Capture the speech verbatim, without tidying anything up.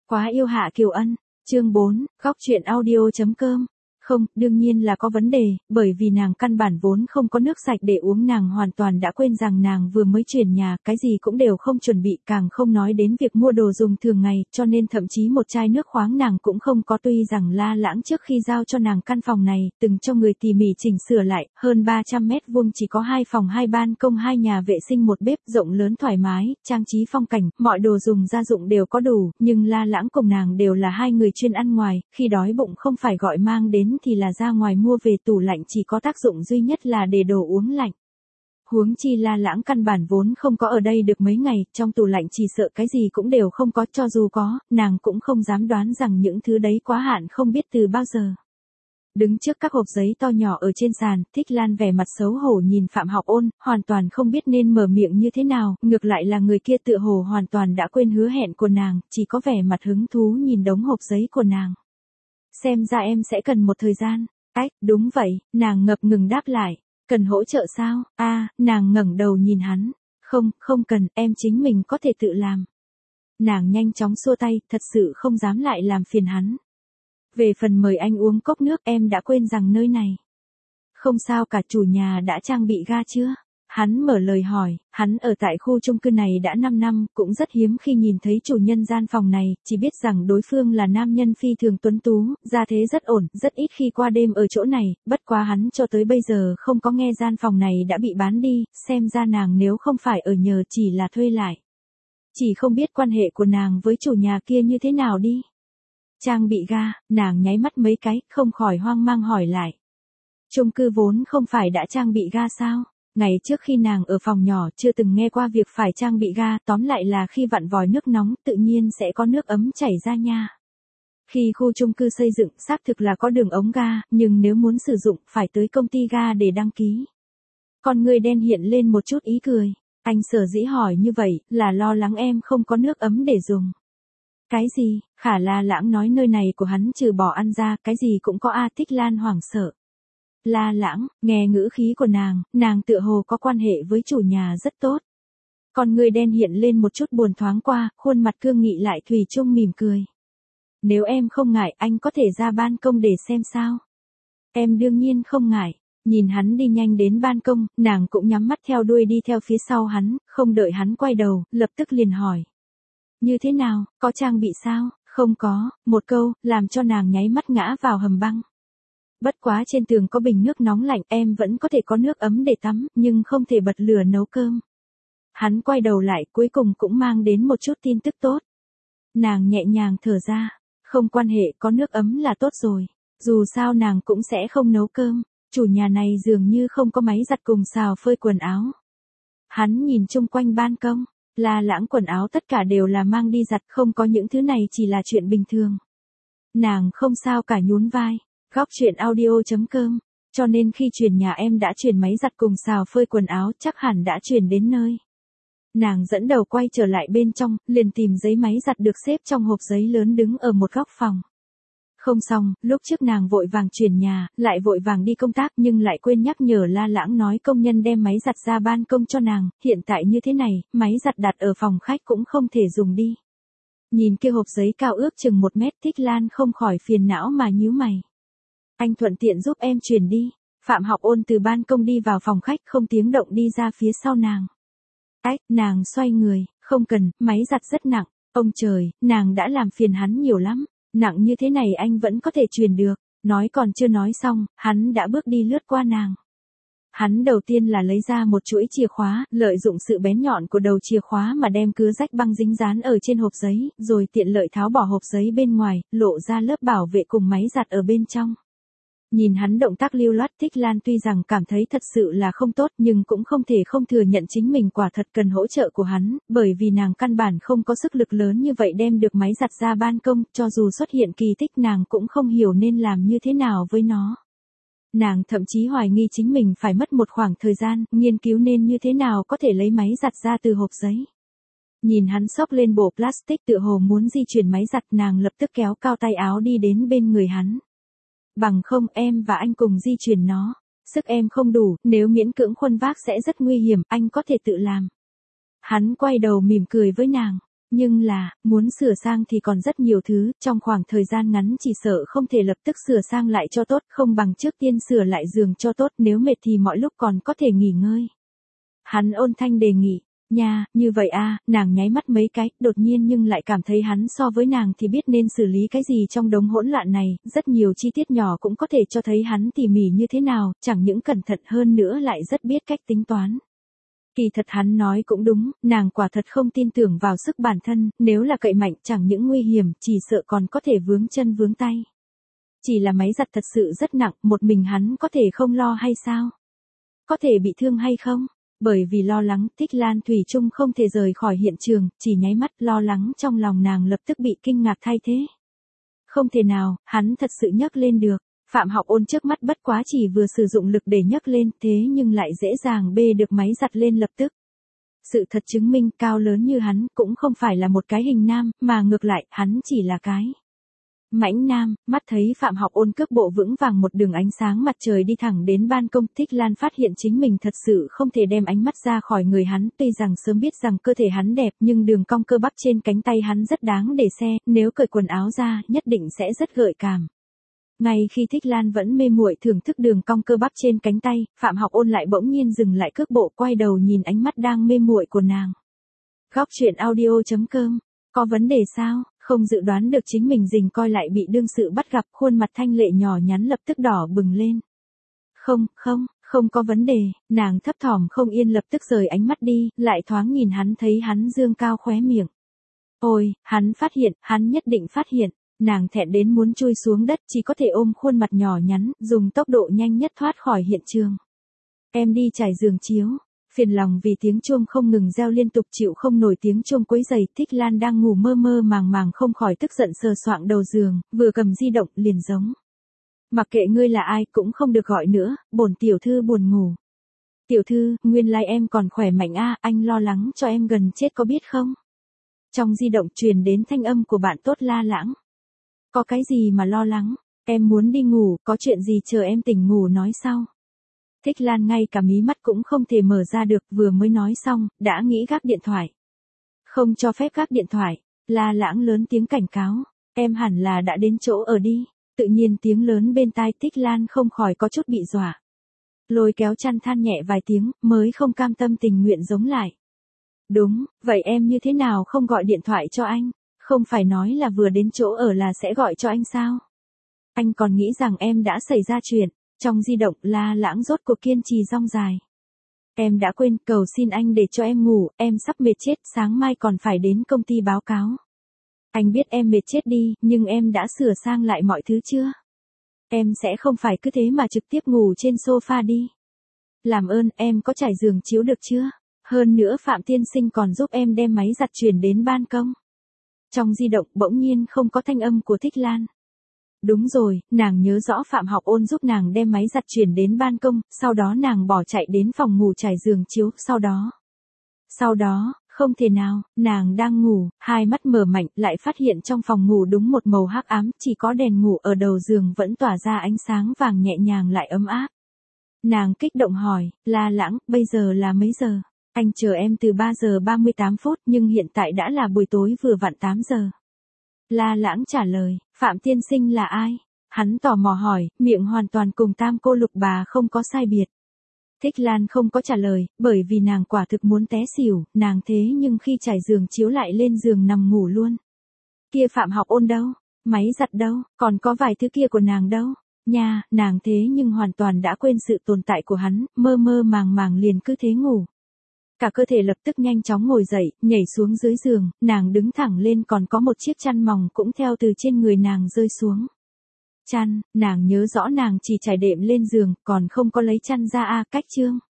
Quá yêu Hạ Kiều Ân, chương bốn, góc truyện audio.com. Không, đương nhiên là có vấn đề, bởi vì nàng căn bản vốn không có nước sạch để uống, nàng hoàn toàn đã quên rằng nàng vừa mới chuyển nhà, cái gì cũng đều không chuẩn bị, càng không nói đến việc mua đồ dùng thường ngày, cho nên thậm chí một chai nước khoáng nàng cũng không có. Tuy rằng La Lãng trước khi giao cho nàng căn phòng này, từng cho người tỉ mỉ chỉnh sửa lại, hơn ba trăm mét vuông chỉ có hai phòng hai ban công, hai nhà vệ sinh, một bếp rộng lớn thoải mái, trang trí phong cảnh, mọi đồ dùng gia dụng đều có đủ, nhưng La Lãng cùng nàng đều là hai người chuyên ăn ngoài, khi đói bụng không phải gọi mang đến thì là ra ngoài mua về, tủ lạnh chỉ có tác dụng duy nhất là để đồ uống lạnh. Huống chi La Lãng căn bản vốn không có ở đây được mấy ngày, trong tủ lạnh chỉ sợ cái gì cũng đều không có, cho dù có, nàng cũng không dám đoán rằng những thứ đấy quá hạn không biết từ bao giờ. Đứng trước các hộp giấy to nhỏ ở trên sàn, Thích Lan vẻ mặt xấu hổ nhìn Phạm Học Ôn, hoàn toàn không biết nên mở miệng như thế nào, ngược lại là người kia tựa hồ hoàn toàn đã quên hứa hẹn của nàng, chỉ có vẻ mặt hứng thú nhìn đống hộp giấy của nàng. Xem ra em sẽ cần một thời gian. Ách, đúng vậy, nàng ngập ngừng đáp lại. Cần hỗ trợ sao? A, à, nàng ngẩng đầu nhìn hắn. Không, không cần, em chính mình có thể tự làm. Nàng nhanh chóng xua tay, thật sự không dám lại làm phiền hắn. Về phần mời anh uống cốc nước, em đã quên rằng nơi này. Không sao cả, chủ nhà đã trang bị ga chưa? Hắn mở lời hỏi, hắn ở tại khu chung cư này đã năm năm, cũng rất hiếm khi nhìn thấy chủ nhân gian phòng này, chỉ biết rằng đối phương là nam nhân phi thường tuấn tú, gia thế rất ổn, rất ít khi qua đêm ở chỗ này, bất quá hắn cho tới bây giờ không có nghe gian phòng này đã bị bán đi, xem ra nàng nếu không phải ở nhờ chỉ là thuê lại. Chỉ không biết quan hệ của nàng với chủ nhà kia như thế nào đi. Trang bị ga, nàng nháy mắt mấy cái, không khỏi hoang mang hỏi lại. Chung cư vốn không phải đã trang bị ga sao? Ngày trước khi nàng ở phòng nhỏ chưa từng nghe qua việc phải trang bị ga, tóm lại là khi vặn vòi nước nóng tự nhiên sẽ có nước ấm chảy ra nha. Khi khu chung cư xây dựng xác thực là có đường ống ga, nhưng nếu muốn sử dụng phải tới công ty ga để đăng ký. Con người đen hiện lên một chút ý cười. Anh sở dĩ hỏi như vậy là lo lắng em không có nước ấm để dùng. Cái gì? Khả La Lãng nói nơi này của hắn trừ bỏ ăn ra, cái gì cũng có. A, Thích Lan hoảng sợ. La Lãng, nghe ngữ khí của nàng, nàng tựa hồ có quan hệ với chủ nhà rất tốt. Con người đen hiện lên một chút buồn thoáng qua, khuôn mặt cương nghị lại thủy chung mỉm cười. Nếu em không ngại, anh có thể ra ban công để xem sao. Em đương nhiên không ngại. Nhìn hắn đi nhanh đến ban công, nàng cũng nhắm mắt theo đuôi đi theo phía sau hắn, không đợi hắn quay đầu, lập tức liền hỏi. Như thế nào, có trang bị sao? Không có, một câu, làm cho nàng nháy mắt ngã vào hầm băng. Bất quá trên tường có bình nước nóng lạnh, em vẫn có thể có nước ấm để tắm, nhưng không thể bật lửa nấu cơm. Hắn quay đầu lại, cuối cùng cũng mang đến một chút tin tức tốt. Nàng nhẹ nhàng thở ra, không quan hệ, có nước ấm là tốt rồi. Dù sao nàng cũng sẽ không nấu cơm, chủ nhà này dường như không có máy giặt cùng xào phơi quần áo. Hắn nhìn chung quanh ban công, La Lãng quần áo tất cả đều là mang đi giặt, không có những thứ này chỉ là chuyện bình thường. Nàng không sao cả nhún vai. Góc truyện audio.com, cho nên khi chuyển nhà em đã chuyển máy giặt cùng xào phơi quần áo, chắc hẳn đã chuyển đến nơi. Nàng dẫn đầu quay trở lại bên trong, liền tìm giấy máy giặt được xếp trong hộp giấy lớn đứng ở một góc phòng. Không xong, lúc trước nàng vội vàng chuyển nhà, lại vội vàng đi công tác nhưng lại quên nhắc nhở La Lãng nói công nhân đem máy giặt ra ban công cho nàng, hiện tại như thế này, máy giặt đặt ở phòng khách cũng không thể dùng đi. Nhìn kia hộp giấy cao ước chừng một mét, Thích Lan không khỏi phiền não mà nhíu mày. Anh thuận tiện giúp em chuyển đi. Phạm Học Ôn từ ban công đi vào phòng khách không tiếng động đi ra phía sau nàng. Ách, nàng xoay người, không cần, máy giặt rất nặng. Ông trời, nàng đã làm phiền hắn nhiều lắm. Nặng như thế này anh vẫn có thể chuyển được. Nói còn chưa nói xong, hắn đã bước đi lướt qua nàng. Hắn đầu tiên là lấy ra một chuỗi chìa khóa, lợi dụng sự bén nhọn của đầu chìa khóa mà đem cứa rách băng dính dán ở trên hộp giấy, rồi tiện lợi tháo bỏ hộp giấy bên ngoài, lộ ra lớp bảo vệ cùng máy giặt ở bên trong. Nhìn hắn động tác lưu loát, Thích Lan tuy rằng cảm thấy thật sự là không tốt nhưng cũng không thể không thừa nhận chính mình quả thật cần hỗ trợ của hắn, bởi vì nàng căn bản không có sức lực lớn như vậy đem được máy giặt ra ban công, cho dù xuất hiện kỳ tích nàng cũng không hiểu nên làm như thế nào với nó. Nàng thậm chí hoài nghi chính mình phải mất một khoảng thời gian, nghiên cứu nên như thế nào có thể lấy máy giặt ra từ hộp giấy. Nhìn hắn xốc lên bộ plastic tựa hồ muốn di chuyển máy giặt, nàng lập tức kéo cao tay áo đi đến bên người hắn. Bằng không em và anh cùng di chuyển nó. Sức em không đủ, nếu miễn cưỡng khuân vác sẽ rất nguy hiểm, anh có thể tự làm. Hắn quay đầu mỉm cười với nàng. Nhưng là, muốn sửa sang thì còn rất nhiều thứ, trong khoảng thời gian ngắn chỉ sợ không thể lập tức sửa sang lại cho tốt, không bằng trước tiên sửa lại giường cho tốt, nếu mệt thì mọi lúc còn có thể nghỉ ngơi. Hắn ôn thanh đề nghị, nha, như vậy a, nàng nháy mắt mấy cái, đột nhiên nhưng lại cảm thấy hắn so với nàng thì biết nên xử lý cái gì trong đống hỗn loạn này, rất nhiều chi tiết nhỏ cũng có thể cho thấy hắn tỉ mỉ như thế nào, chẳng những cẩn thận hơn nữa lại rất biết cách tính toán. Kỳ thật hắn nói cũng đúng, nàng quả thật không tin tưởng vào sức bản thân, nếu là cậy mạnh chẳng những nguy hiểm, chỉ sợ còn có thể vướng chân vướng tay. Chỉ là máy giặt thật sự rất nặng, một mình hắn có thể không lo hay sao? Có thể bị thương hay không? Bởi vì lo lắng, Thích Lan thủy chung không thể rời khỏi hiện trường, chỉ nháy mắt lo lắng trong lòng nàng lập tức bị kinh ngạc thay thế. Không thể nào, hắn thật sự nhấc lên được. Phạm Học Ôn trước mắt bất quá chỉ vừa sử dụng lực để nhấc lên, thế nhưng lại dễ dàng bê được máy giặt lên lập tức. Sự thật chứng minh cao lớn như hắn cũng không phải là một cái hình nam, mà ngược lại, hắn chỉ là cái mãnh nam. Mắt thấy Phạm Học Ôn cước bộ vững vàng một đường ánh sáng mặt trời đi thẳng đến ban công, Thích Lan phát hiện chính mình thật sự không thể đem ánh mắt ra khỏi người hắn, tuy rằng sớm biết rằng cơ thể hắn đẹp nhưng đường cong cơ bắp trên cánh tay hắn rất đáng để xe, nếu cởi quần áo ra nhất định sẽ rất gợi cảm. Ngay khi Thích Lan vẫn mê muội thưởng thức đường cong cơ bắp trên cánh tay, Phạm Học Ôn lại bỗng nhiên dừng lại cước bộ, quay đầu nhìn ánh mắt đang mê muội của nàng. Góc truyện audio chấm com, có vấn đề sao? Không dự đoán được chính mình rình coi lại bị đương sự bắt gặp, khuôn mặt thanh lệ nhỏ nhắn lập tức đỏ bừng lên. Không, không, không có vấn đề, nàng thấp thỏm không yên lập tức rời ánh mắt đi, lại thoáng nhìn hắn thấy hắn dương cao khóe miệng. Ôi, hắn phát hiện, hắn nhất định phát hiện. Nàng thẹn đến muốn chui xuống đất, chỉ có thể ôm khuôn mặt nhỏ nhắn, dùng tốc độ nhanh nhất thoát khỏi hiện trường. Em đi trải giường chiếu. Phiền lòng vì tiếng chuông không ngừng reo liên tục chịu không nổi tiếng chuông quấy giày, Thích Lan đang ngủ mơ mơ màng màng không khỏi tức giận sờ soạng đầu giường, vừa cầm di động liền giống. Mặc kệ ngươi là ai cũng không được gọi nữa, bổn tiểu thư buồn ngủ. Tiểu thư, nguyên lai em còn khỏe mạnh a, anh lo lắng cho em gần chết có biết không? Trong di động truyền đến thanh âm của bạn tốt La Lãng. Có cái gì mà lo lắng, em muốn đi ngủ, có chuyện gì chờ em tỉnh ngủ nói sau. Thích Lan ngay cả mí mắt cũng không thể mở ra được, vừa mới nói xong, đã nghĩ gác điện thoại. Không cho phép gác điện thoại, La Lãng lớn tiếng cảnh cáo, em hẳn là đã đến chỗ ở đi. Tự nhiên tiếng lớn bên tai Thích Lan không khỏi có chút bị dọa. Lôi kéo chăn than nhẹ vài tiếng, mới không cam tâm tình nguyện giống lại. Đúng, vậy em như thế nào không gọi điện thoại cho anh? Không phải nói là vừa đến chỗ ở là sẽ gọi cho anh sao? Anh còn nghĩ rằng em đã xảy ra chuyện. Trong di động, La Lãng rốt cuộc kiên trì rong dài. Em đã quên, cầu xin anh để cho em ngủ, em sắp mệt chết, sáng mai còn phải đến công ty báo cáo. Anh biết em mệt chết đi, nhưng em đã sửa sang lại mọi thứ chưa? Em sẽ không phải cứ thế mà trực tiếp ngủ trên sofa đi. Làm ơn, em có trải giường chiếu được chưa? Hơn nữa Phạm tiên sinh còn giúp em đem máy giặt chuyển đến ban công. Trong di động bỗng nhiên không có thanh âm của Thích Lan. Đúng rồi, nàng nhớ rõ Phạm Học Ôn giúp nàng đem máy giặt chuyển đến ban công, sau đó nàng bỏ chạy đến phòng ngủ trải giường chiếu, sau đó. Sau đó, không thể nào, nàng đang ngủ, hai mắt mở mạnh, lại phát hiện trong phòng ngủ đúng một màu hắc ám, chỉ có đèn ngủ ở đầu giường vẫn tỏa ra ánh sáng vàng nhẹ nhàng lại ấm áp. Nàng kích động hỏi, La Lãng, bây giờ là mấy giờ? Anh chờ em từ ba giờ ba mươi tám phút, nhưng hiện tại đã là buổi tối vừa vặn tám giờ. La Lãng trả lời, Phạm tiên sinh là ai? Hắn tò mò hỏi, miệng hoàn toàn cùng tam cô lục bà không có sai biệt. Thích Lan không có trả lời, bởi vì nàng quả thực muốn té xỉu, nàng thế nhưng khi trải giường chiếu lại lên giường nằm ngủ luôn. Kia Phạm Học Ôn đâu? Máy giặt đâu? Còn có vài thứ kia của nàng đâu? Nha, nàng thế nhưng hoàn toàn đã quên sự tồn tại của hắn, mơ mơ màng màng liền cứ thế ngủ. Cả cơ thể lập tức nhanh chóng ngồi dậy, nhảy xuống dưới giường, nàng đứng thẳng lên, còn có một chiếc chăn mỏng cũng theo từ trên người nàng rơi xuống. Chăn, nàng nhớ rõ nàng chỉ trải đệm lên giường, còn không có lấy chăn ra a, cách chương.